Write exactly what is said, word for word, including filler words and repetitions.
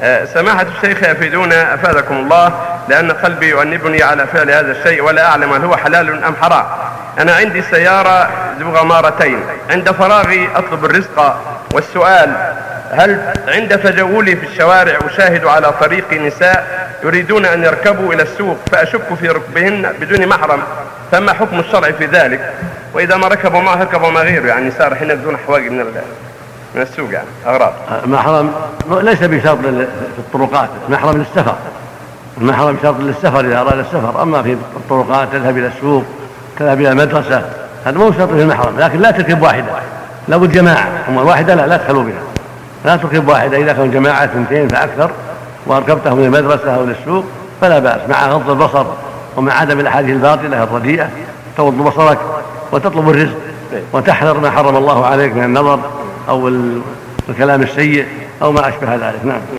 سماحة الشيخ أفيدونا أفادكم الله، لأن قلبي يؤنبني على فعل هذا الشيء ولا أعلم هل هو حلال أم حرام. أنا عندي سيارة ذو غمارتين، عند فراغي أطلب الرزق، والسؤال: هل عند تجولي في الشوارع أشاهد على طريق نساء يريدون أن يركبوا إلى السوق فأشك في ركبهن بدون محرم، فما حكم الشرع في ذلك؟ وإذا ما ركبوا معه ركبوا مع غيره، يعني سارحين بدون حواجب من من السوق، يعني أغراض. محرم ليس بشرط في الطرقات، محرم للسفر، المحرم شرط للسفر إذا أراد السفر. أما في الطرقات تذهب إلى السوق، تذهب إلى المدرسة، هذا مو شرط في المحرم. لكن لا تركب واحدة، لابد جماعة. أما الواحدة لا لا تخلوا بها، لا تركب واحدة. إذا كانوا جماعة اثنتين فأكثر وأركبتهم من المدرسة أو للسوق فلا بأس، مع غض البصر ومع عدم الأحاديث الباطلة الرديئة. تغض بصرك وتطلب الرزق وتحذر ما حرم الله عليك من النظر أو الكلام السيء أو ما أشبه ذلك. نعم.